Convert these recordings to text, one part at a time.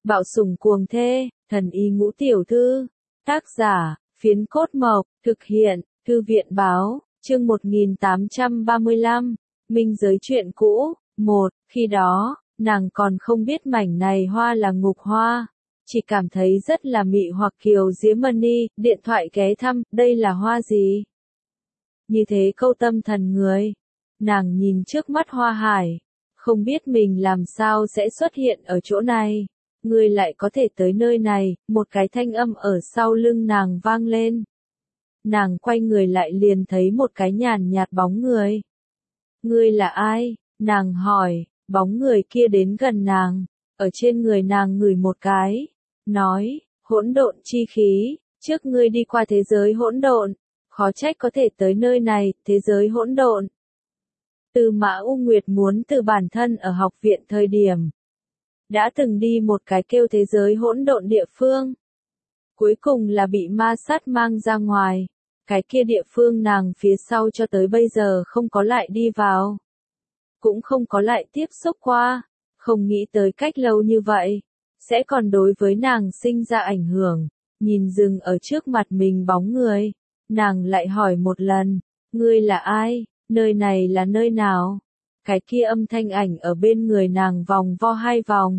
Bạo sủng cuồng thê, thần y ngũ tiểu thư. Tác giả, Phiến Cốt Mộc, thực hiện, Thư viện Báo, chương 1835, Minh giới chuyện cũ, 1, khi đó, nàng còn không biết mảnh này hoa là ngục hoa, chỉ cảm thấy rất là mị hoặc kiều diễm mani, điện thoại ghé thăm, đây là hoa gì? Như thế câu tâm thần người, nàng nhìn trước mắt hoa hải, không biết mình làm sao sẽ xuất hiện ở chỗ này. Ngươi lại có thể tới nơi này, một cái thanh âm ở sau lưng nàng vang lên. Nàng quay người lại liền thấy một cái nhàn nhạt bóng người. Ngươi là ai? Nàng hỏi, bóng người kia đến gần nàng, ở trên người nàng ngửi một cái, nói, hỗn độn chi khí, trước ngươi đi qua thế giới hỗn độn, khó trách có thể tới nơi này, thế giới hỗn độn. Tư Mã U Nguyệt muốn từ bản thân ở học viện thời điểm. Đã từng đi một cái kêu thế giới hỗn độn địa phương. Cuối cùng là bị ma sát mang ra ngoài. Cái kia địa phương nàng phía sau cho tới bây giờ không có lại đi vào. Cũng không có lại tiếp xúc qua. Không nghĩ tới cách lâu như vậy. Sẽ còn đối với nàng sinh ra ảnh hưởng. Nhìn dừng ở trước mặt mình bóng người. Nàng lại hỏi một lần. Ngươi là ai? Nơi này là nơi nào? Cái kia âm thanh ảnh ở bên người nàng vòng vo hai vòng.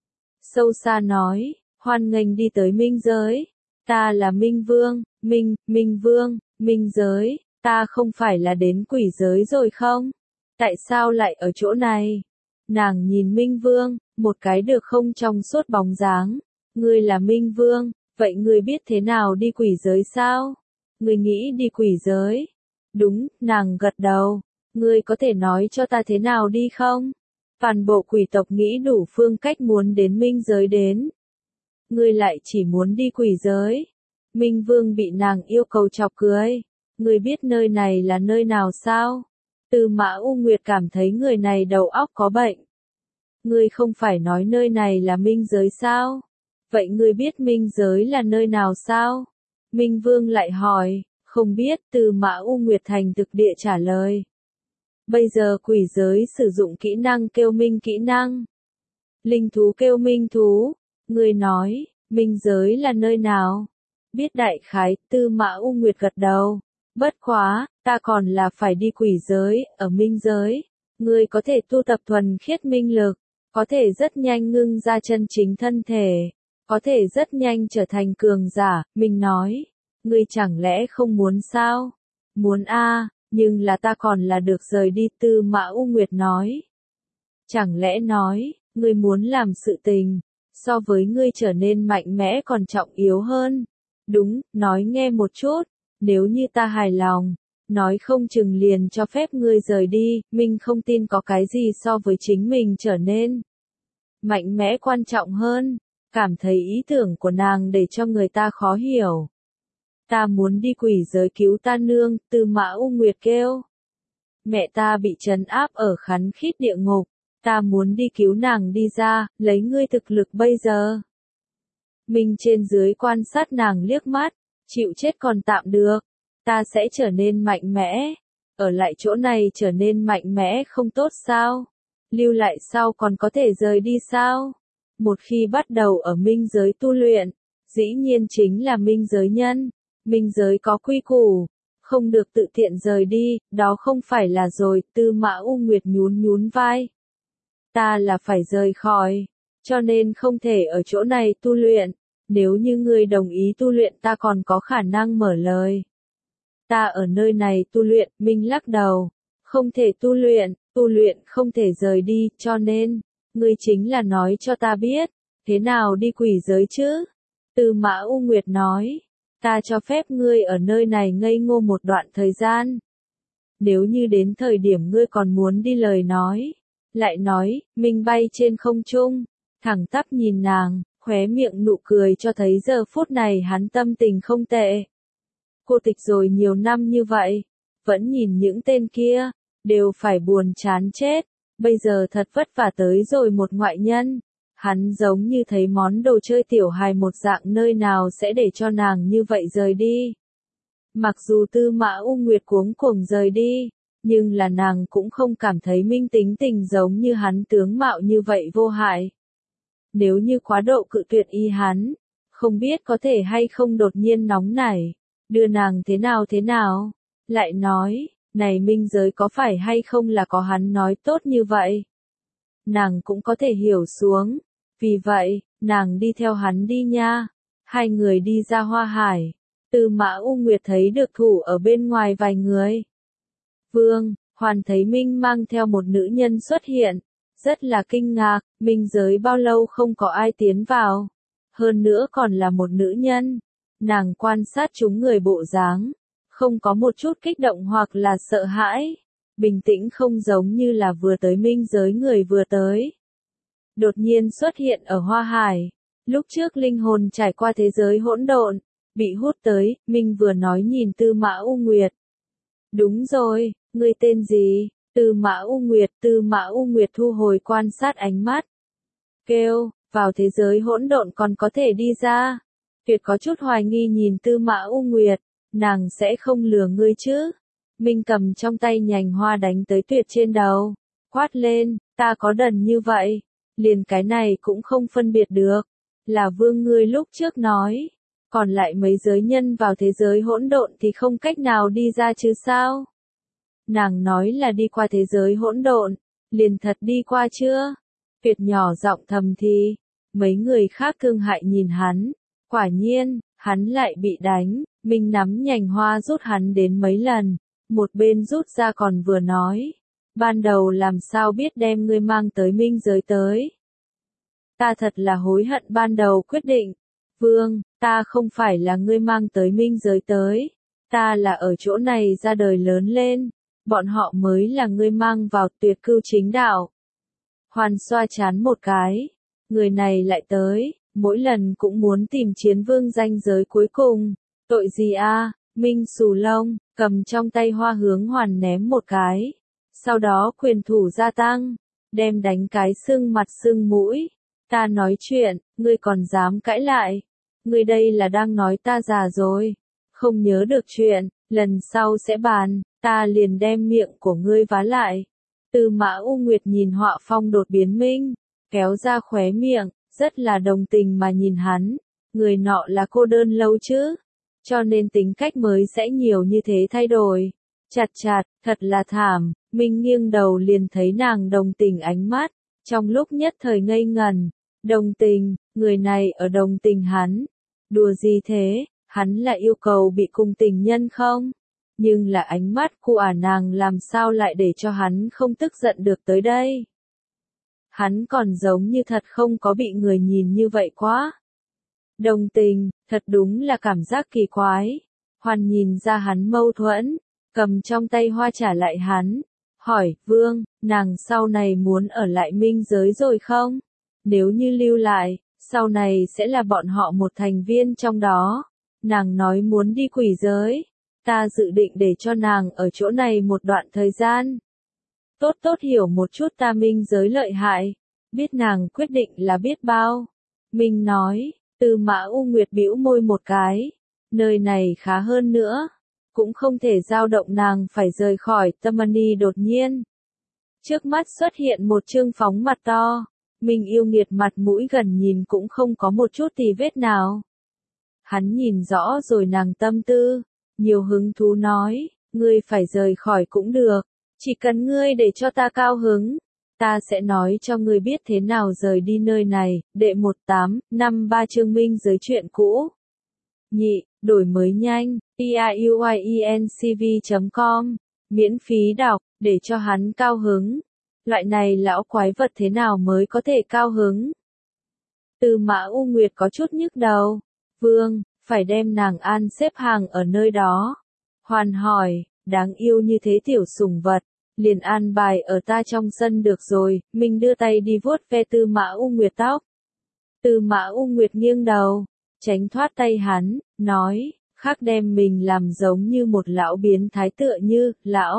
Sâu xa nói, hoan nghênh đi tới minh giới. Ta là Minh Vương, Minh Vương, minh giới, ta không phải là đến quỷ giới rồi không? Tại sao lại ở chỗ này? Nàng nhìn Minh Vương, một cái được không trong suốt bóng dáng. Ngươi là Minh Vương, vậy ngươi biết thế nào đi quỷ giới sao? Ngươi nghĩ đi quỷ giới? Đúng, nàng gật đầu. Ngươi có thể nói cho ta thế nào đi không? Toàn bộ quỷ tộc nghĩ đủ phương cách muốn đến minh giới đến. Ngươi lại chỉ muốn đi quỷ giới. Minh Vương bị nàng yêu cầu chọc cười. Ngươi biết nơi này là nơi nào sao? Tư Mã U Nguyệt cảm thấy người này đầu óc có bệnh. Ngươi không phải nói nơi này là minh giới sao? Vậy ngươi biết minh giới là nơi nào sao? Minh Vương lại hỏi, không biết. Tư Mã U Nguyệt thành thực địa trả lời. Bây giờ quỷ giới sử dụng kỹ năng kêu minh kỹ năng. Linh thú kêu minh thú. Người nói, minh giới là nơi nào? Biết đại khái, Tư Mã U Nguyệt gật đầu. Bất quá, ta còn là phải đi quỷ giới, ở minh giới. Ngươi có thể tu tập thuần khiết minh lực, có thể rất nhanh ngưng ra chân chính thân thể, có thể rất nhanh trở thành cường giả, mình nói. Ngươi chẳng lẽ không muốn sao? Muốn a. Nhưng là ta còn là được rời đi. Tư Mã U Nguyệt nói. Chẳng lẽ nói, ngươi muốn làm sự tình, so với ngươi trở nên mạnh mẽ còn trọng yếu hơn. Đúng, nói nghe một chút, nếu như ta hài lòng, nói không chừng liền cho phép ngươi rời đi, mình không tin có cái gì so với chính mình trở nên mạnh mẽ quan trọng hơn. Cảm thấy ý tưởng của nàng để cho người ta khó hiểu. Ta muốn đi quỷ giới cứu ta nương, Tư Mã U Nguyệt kêu. Mẹ ta bị trấn áp ở khắn khít địa ngục, ta muốn đi cứu nàng đi ra, lấy ngươi thực lực bây giờ. Mình trên dưới quan sát nàng liếc mắt, chịu chết còn tạm được, ta sẽ trở nên mạnh mẽ. Ở lại chỗ này trở nên mạnh mẽ không tốt sao? Lưu lại sau còn có thể rời đi sao? Một khi bắt đầu ở minh giới tu luyện, dĩ nhiên chính là minh giới nhân. Minh giới có quy củ, không được tự tiện rời đi, đó không phải là rồi. Tư Mã U Nguyệt nhún vai. Ta là phải rời khỏi, cho nên không thể ở chỗ này tu luyện. Nếu như ngươi đồng ý tu luyện ta còn có khả năng mở lời. Ta ở nơi này tu luyện, Minh lắc đầu. Không thể tu luyện không thể rời đi, cho nên, ngươi chính là nói cho ta biết, thế nào đi quỷ giới chứ? Tư Mã U Nguyệt nói. Ta cho phép ngươi ở nơi này ngây ngô một đoạn thời gian. Nếu như đến thời điểm ngươi còn muốn đi lời nói. Lại nói, mình bay trên không trung, thẳng tắp nhìn nàng, khóe miệng nụ cười cho thấy giờ phút này hắn tâm tình không tệ. Cô tịch rồi nhiều năm như vậy, vẫn nhìn những tên kia, đều phải buồn chán chết. Bây giờ thật vất vả tới rồi một ngoại nhân. Hắn giống như thấy món đồ chơi tiểu hài một dạng, nơi nào sẽ để cho nàng như vậy rời đi. Mặc dù Tư Mã U Nguyệt cuống cuồng rời đi, nhưng là nàng cũng không cảm thấy Minh tính tình giống như hắn tướng mạo như vậy vô hại. Nếu như quá độ cự tuyệt ý hắn, không biết có thể hay không đột nhiên nóng nảy, đưa nàng thế nào. Lại nói, này minh giới có phải hay không là có hắn nói tốt như vậy. Nàng cũng có thể hiểu xuống. Vì vậy, nàng đi theo hắn đi nha. Hai người đi ra Hoa Hải. Tư Mã U Nguyệt thấy được thủ ở bên ngoài vài người. Vương, Hoàn thấy Minh mang theo một nữ nhân xuất hiện. Rất là kinh ngạc, minh giới bao lâu không có ai tiến vào. Hơn nữa còn là một nữ nhân. Nàng quan sát chúng người bộ dáng. Không có một chút kích động hoặc là sợ hãi. Bình tĩnh không giống như là vừa tới minh giới người vừa tới. Đột nhiên xuất hiện ở Hoa Hải. Lúc trước linh hồn trải qua thế giới hỗn độn, bị hút tới, Minh vừa nói nhìn Tư Mã U Nguyệt. Đúng rồi, ngươi tên gì? Tư Mã U Nguyệt thu hồi quan sát ánh mắt. Kêu, vào thế giới hỗn độn còn có thể đi ra. Tuyệt có chút hoài nghi nhìn Tư Mã U Nguyệt, nàng sẽ không lừa ngươi chứ. Minh cầm trong tay nhành hoa đánh tới Tuyệt trên đầu. Quát lên, ta có đần như vậy, liền cái này cũng không phân biệt được. Là vương ngươi lúc trước nói, còn lại mấy giới nhân vào thế giới hỗn độn thì không cách nào đi ra chứ sao? Nàng nói là đi qua thế giới hỗn độn, liền thật đi qua chưa? Tuyệt nhỏ giọng thầm thì, mấy người khác thương hại nhìn hắn, quả nhiên, hắn lại bị đánh, Minh nắm nhành hoa rút hắn đến mấy lần, một bên rút ra còn vừa nói, ban đầu làm sao biết đem ngươi mang tới minh giới tới. Ta thật là hối hận ban đầu quyết định. Vương, ta không phải là ngươi mang tới minh giới tới. Ta là ở chỗ này ra đời lớn lên. Bọn họ mới là ngươi mang vào Tuyệt Cưu chính đạo. Hoàn xoa chán một cái. Người này lại tới, mỗi lần cũng muốn tìm chiến vương danh giới cuối cùng. Tội gì a? Minh xù lông, cầm trong tay hoa hướng Hoàn ném một cái. Sau đó quyền thủ gia tăng, đem đánh cái sưng mặt sưng mũi. Ta nói chuyện, ngươi còn dám cãi lại. Ngươi đây là đang nói ta già rồi. Không nhớ được chuyện, lần sau sẽ bàn, ta liền đem miệng của ngươi vá lại. Tư Mã U Nguyệt nhìn họa phong đột biến Minh, kéo ra khóe miệng, rất là đồng tình mà nhìn hắn. Người nọ là cô đơn lâu chứ, cho nên tính cách mới sẽ nhiều như thế thay đổi. Chặt chặt, thật là thảm, Minh nghiêng đầu liền thấy nàng đồng tình ánh mắt, trong lúc nhất thời ngây ngần. Đồng tình, người này ở đồng tình hắn. Đùa gì thế, hắn lại yêu cầu bị cùng tình nhân không? Nhưng là ánh mắt của nàng làm sao lại để cho hắn không tức giận được tới đây? Hắn còn giống như thật không có bị người nhìn như vậy quá. Đồng tình, thật đúng là cảm giác kỳ quái. Hoàn nhìn ra hắn mâu thuẫn, cầm trong tay hoa trả lại hắn. Hỏi, Vương, nàng sau này muốn ở lại minh giới rồi không? Nếu như lưu lại, sau này sẽ là bọn họ một thành viên trong đó. Nàng nói muốn đi quỷ giới. Ta dự định để cho nàng ở chỗ này một đoạn thời gian. Tốt hiểu một chút ta minh giới lợi hại. Biết nàng quyết định là biết bao. Minh nói, Tư Mã U Nguyệt bĩu môi một cái. Nơi này khá hơn nữa. Cũng không thể dao động nàng phải rời khỏi Tamani đột nhiên. Trước mắt xuất hiện một trương phóng mặt to. Minh yêu nghiệt mặt mũi gần nhìn cũng không có một chút tì vết nào. Hắn nhìn rõ rồi nàng tâm tư, nhiều hứng thú nói, ngươi phải rời khỏi cũng được, chỉ cần ngươi để cho ta cao hứng, ta sẽ nói cho ngươi biết thế nào rời đi nơi này. Đệ 1853 chương minh giới chuyện cũ. Nhị, đổi mới nhanh, iauiencv.com, miễn phí đọc, để cho hắn cao hứng. Loại này lão quái vật thế nào mới có thể cao hứng? Tư Mã U Nguyệt có chút nhức đầu. Vương, phải đem nàng an xếp hàng ở nơi đó. Hoàn hỏi, đáng yêu như thế tiểu sủng vật, liền an bài ở ta trong sân được rồi. Mình đưa tay đi vuốt ve Tư Mã U Nguyệt tóc. Tư Mã U Nguyệt nghiêng đầu, tránh thoát tay hắn, nói, khác đem mình làm giống như một lão biến thái tựa như,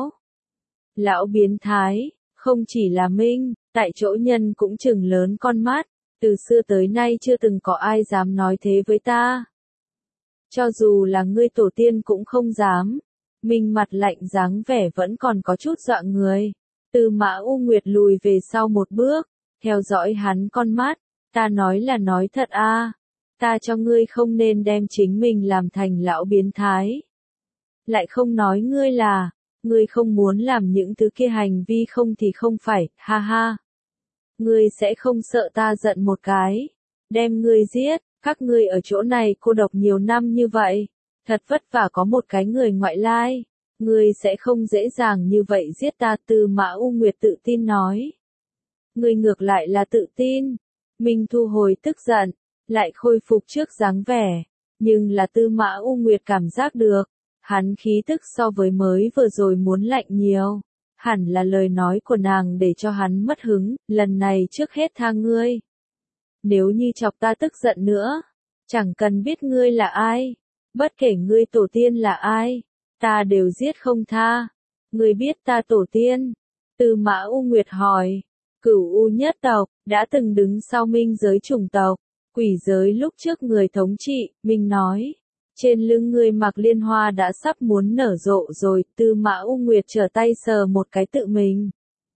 lão biến thái. Không chỉ là Minh, tại chỗ nhân cũng chừng lớn con mắt, từ xưa tới nay chưa từng có ai dám nói thế với ta. Cho dù là ngươi tổ tiên cũng không dám. Minh mặt lạnh dáng vẻ vẫn còn có chút dọa người. Tư Mã U Nguyệt lùi về sau một bước, theo dõi hắn con mắt, Ta nói là nói thật a, ta cho ngươi không nên đem chính mình làm thành lão biến thái. Lại không nói ngươi không muốn làm những thứ kia hành vi không thì không phải, ha ha. Ngươi sẽ không sợ ta giận một cái, đem ngươi giết, các ngươi ở chỗ này cô độc nhiều năm như vậy, thật vất vả có một cái người ngoại lai, ngươi sẽ không dễ dàng như vậy giết ta. Tư Mã U Nguyệt tự tin nói. Ngươi ngược lại là tự tin. Minh thu hồi tức giận, lại khôi phục trước dáng vẻ, nhưng là Tư Mã U Nguyệt cảm giác được, hắn khí tức so với mới vừa rồi muốn lạnh nhiều. Hẳn là lời nói của nàng để cho hắn mất hứng, lần này trước hết tha ngươi. Nếu như chọc ta tức giận nữa, chẳng cần biết ngươi là ai, bất kể ngươi tổ tiên là ai, ta đều giết không tha. Ngươi biết ta tổ tiên? Tư Mã U Nguyệt hỏi. Cửu U nhất tộc, đã từng đứng sau minh giới chủng tộc, quỷ giới lúc trước người thống trị, Minh nói. Trên lưng người mặc liên hoa đã sắp muốn nở rộ rồi. Tư Mã U Nguyệt trở tay sờ một cái tự mình.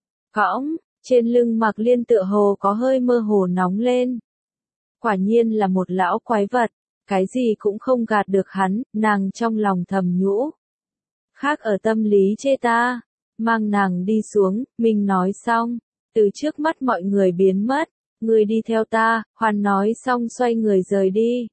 Cõng, trên lưng mặc liên tựa hồ có hơi mơ hồ nóng lên. Quả nhiên là một lão quái vật, cái gì cũng không gạt được hắn, nàng trong lòng thầm nhũ. Khác ở tâm lý chê ta, mang nàng đi xuống, Minh nói xong, từ trước mắt mọi người biến mất, người đi theo ta, Hoàn nói xong xoay người rời đi.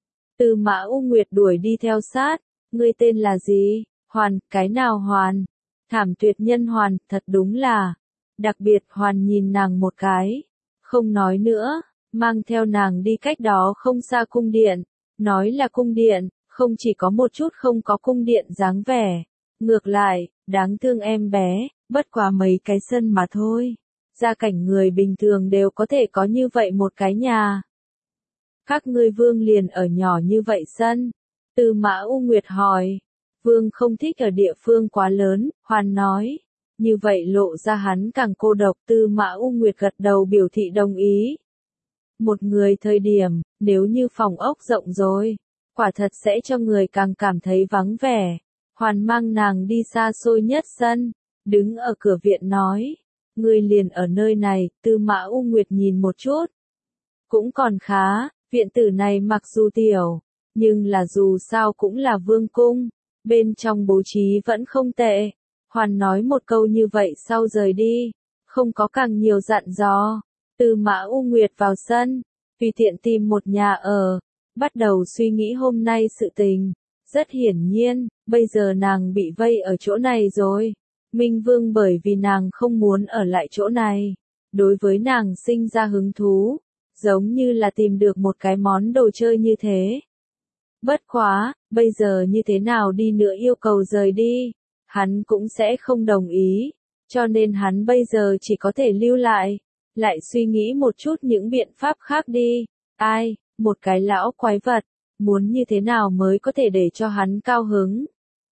Tư Mã U Nguyệt đuổi đi theo sát, ngươi tên là gì? Hoàn, cái nào Hoàn? Thảm tuyệt nhân Hoàn, thật đúng là. Đặc biệt Hoàn nhìn nàng một cái, không nói nữa, mang theo nàng đi cách đó không xa cung điện, nói là cung điện, không chỉ có một chút không có cung điện dáng vẻ, ngược lại, đáng thương em bé, bất quá mấy cái sân mà thôi. Gia cảnh người bình thường đều có thể có như vậy một cái nhà. Các ngươi vương liền ở nhỏ như vậy sân? Tư Mã U Nguyệt hỏi. Vương không thích ở địa phương quá lớn, Hoàn nói. Như vậy lộ ra hắn càng cô độc. Tư Mã U Nguyệt gật đầu biểu thị đồng ý. Một người thời điểm, nếu như phòng ốc rộng rồi, quả thật sẽ cho người càng cảm thấy vắng vẻ. Hoàn mang nàng đi xa xôi nhất sân, đứng ở cửa viện nói. Ngươi liền ở nơi này. Tư Mã U Nguyệt nhìn một chút. Cũng còn khá, viện tử này mặc dù tiểu, nhưng là dù sao cũng là vương cung, bên trong bố trí vẫn không tệ. Hoàn nói một câu như vậy sau rời đi, không có càng nhiều dặn dò. Tư Mã U Nguyệt vào sân, tùy tiện tìm một nhà ở, bắt đầu suy nghĩ hôm nay sự tình. Rất hiển nhiên, bây giờ nàng bị vây ở chỗ này rồi. Minh Vương bởi vì nàng không muốn ở lại chỗ này, đối với nàng sinh ra hứng thú, giống như là tìm được một cái món đồ chơi như thế. Bất quá, bây giờ như thế nào đi nữa yêu cầu rời đi, hắn cũng sẽ không đồng ý, cho nên hắn bây giờ chỉ có thể lưu lại suy nghĩ một chút những biện pháp khác đi. Ai, một cái lão quái vật, muốn như thế nào mới có thể để cho hắn cao hứng.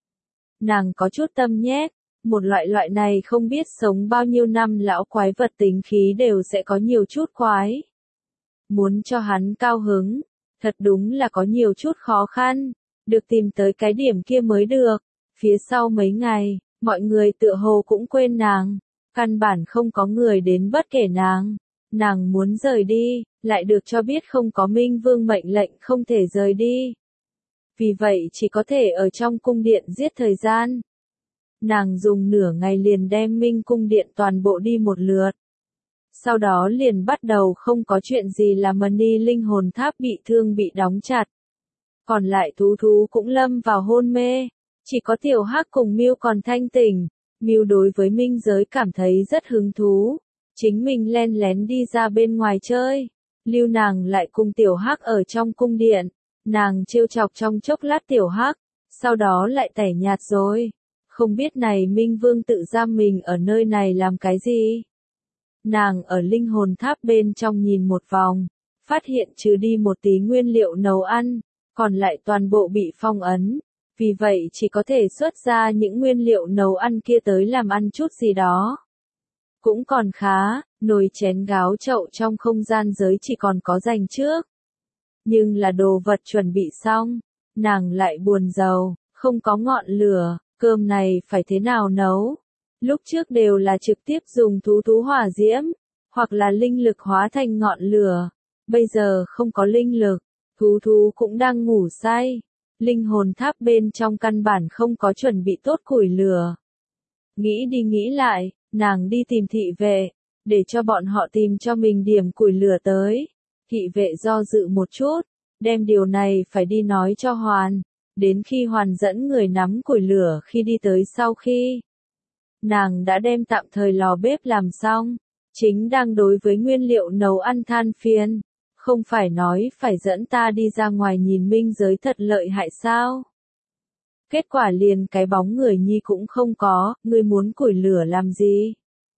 Nàng có chút tâm nhét. Một loại này không biết sống bao nhiêu năm lão quái vật tính khí đều sẽ có nhiều chút quái. Muốn cho hắn cao hứng, thật đúng là có nhiều chút khó khăn, được tìm tới cái điểm kia mới được. Phía sau mấy ngày, mọi người tựa hồ cũng quên nàng, căn bản không có người đến bất kể nàng muốn rời đi, lại được cho biết không có Minh Vương mệnh lệnh không thể rời đi. Vì vậy chỉ có thể ở trong cung điện giết thời gian. Nàng dùng nửa ngày liền đem Minh cung điện toàn bộ đi một lượt. Sau đó liền bắt đầu không có chuyện gì là Mani linh hồn tháp bị thương bị đóng chặt. Còn lại thú cũng lâm vào hôn mê. Chỉ có Tiểu Hắc cùng Miêu còn thanh tỉnh. Miêu đối với minh giới cảm thấy rất hứng thú. Chính mình len lén đi ra bên ngoài chơi. Lưu nàng lại cùng Tiểu Hắc ở trong cung điện. Nàng trêu chọc trong chốc lát Tiểu Hắc. Sau đó lại tẻ nhạt rồi. Không biết này Minh Vương tự giam mình ở nơi này làm cái gì? Nàng ở linh hồn tháp bên trong nhìn một vòng, phát hiện trừ đi một tí nguyên liệu nấu ăn, còn lại toàn bộ bị phong ấn. Vì vậy chỉ có thể xuất ra những nguyên liệu nấu ăn kia tới làm ăn chút gì đó. Cũng còn khá, nồi chén gáo chậu trong không gian giới chỉ còn có dành trước. Nhưng là đồ vật chuẩn bị xong, nàng lại buồn rầu, không có ngọn lửa. Cơm này phải thế nào nấu? Lúc trước đều là trực tiếp dùng thú hỏa diễm, hoặc là linh lực hóa thành ngọn lửa. bây giờ không có linh lực, thú cũng đang ngủ say. Linh hồn tháp bên trong căn bản không có chuẩn bị tốt củi lửa. Nghĩ đi nghĩ lại, nàng đi tìm thị vệ, để cho bọn họ tìm cho mình điểm củi lửa tới. Thị vệ do dự một chút, đem điều này phải đi nói cho Hoàn. Đến khi Hoàn dẫn người nắm củi lửa khi đi tới sau khi nàng đã đem tạm thời lò bếp làm xong, chính đang đối với nguyên liệu nấu ăn than phiền. Không phải nói phải dẫn ta đi ra ngoài nhìn minh giới thật lợi hại sao? Kết quả liền cái bóng người nhi cũng không có, ngươi muốn củi lửa làm gì?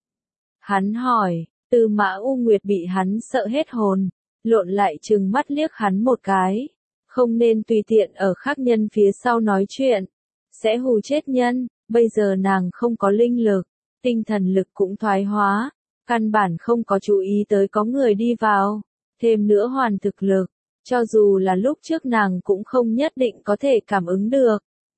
Hắn hỏi, Tư Mã U Nguyệt bị hắn sợ hết hồn, lộn lại trừng mắt liếc hắn một cái. Không nên tùy tiện ở khác nhân phía sau nói chuyện, sẽ hù chết nhân. Bây giờ nàng không có linh lực, tinh thần lực cũng thoái hóa, căn bản không có chú ý tới có người đi vào. Thêm nữa Hoàn thực lực, cho dù là lúc trước nàng cũng không nhất định có thể cảm ứng được.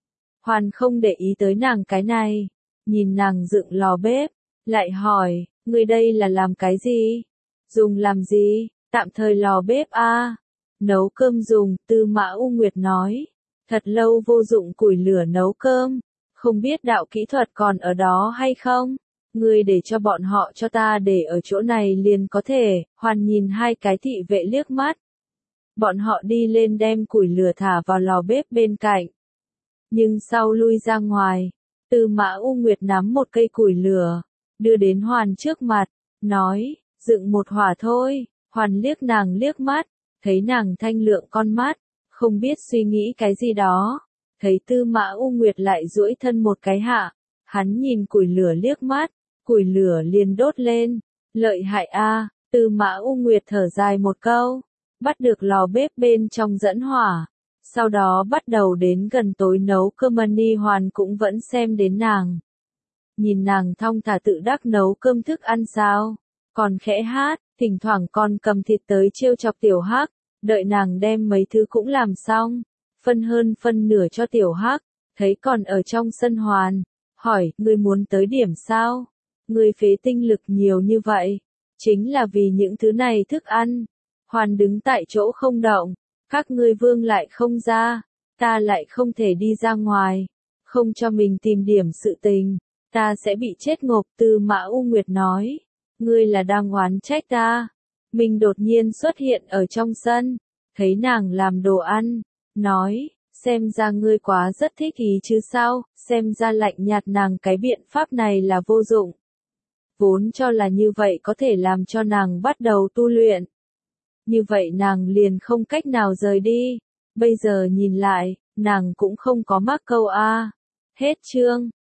Hoàn không để ý tới nàng cái này, nhìn nàng dựng lò bếp, lại hỏi, người đây là làm cái gì? Dùng làm gì? Tạm thời lò bếp a, nấu cơm dùng, Tư Mã U Nguyệt nói. Thật lâu vô dụng củi lửa nấu cơm, không biết đạo kỹ thuật còn ở đó hay không? Ngươi để cho bọn họ cho ta để ở chỗ này liền có thể. Hoàn nhìn hai cái thị vệ liếc mắt. Bọn họ đi lên đem củi lửa thả vào lò bếp bên cạnh. Nhưng sau lui ra ngoài, Tư Mã U Nguyệt nắm một cây củi lửa, đưa đến Hoàn trước mặt, nói, dựng một hỏa thôi. Hoàn liếc nàng liếc mắt, thấy nàng thanh lượng con mắt, không biết suy nghĩ cái gì đó. Thấy Tư Mã U Nguyệt lại duỗi thân một cái hạ, hắn nhìn củi lửa liếc mắt, củi lửa liền đốt lên. Lợi hại a, Tư Mã U Nguyệt thở dài một câu, bắt được lò bếp bên trong dẫn hỏa. Sau đó bắt đầu đến gần tối nấu cơm. Ni Hoàn cũng vẫn xem đến nàng. Nhìn nàng thong thả tự đắc nấu cơm thức ăn sao, còn khẽ hát, thỉnh thoảng còn cầm thịt tới trêu chọc Tiểu Hắc, đợi nàng đem mấy thứ cũng làm xong, phân hơn phân nửa cho Tiểu Hắc, thấy còn ở trong sân Hoàn, hỏi, ngươi muốn tới điểm sao? Ngươi phế tinh lực nhiều như vậy, chính là vì những thứ này thức ăn. Hoàn đứng tại chỗ không động, các ngươi vương lại không ra, ta lại không thể đi ra ngoài, không cho mình tìm điểm sự tình, ta sẽ bị chết ngộp. Tư Mã U Nguyệt nói, ngươi là đang oán trách ta. Mình đột nhiên xuất hiện ở trong sân, thấy nàng làm đồ ăn, nói, xem ra ngươi quá rất thích ý chứ sao, xem ra lạnh nhạt nàng cái biện pháp này là vô dụng. Vốn cho là như vậy có thể làm cho nàng bắt đầu tu luyện. Như vậy nàng liền không cách nào rời đi, bây giờ nhìn lại, nàng cũng không có mắc câu a. Hết chương.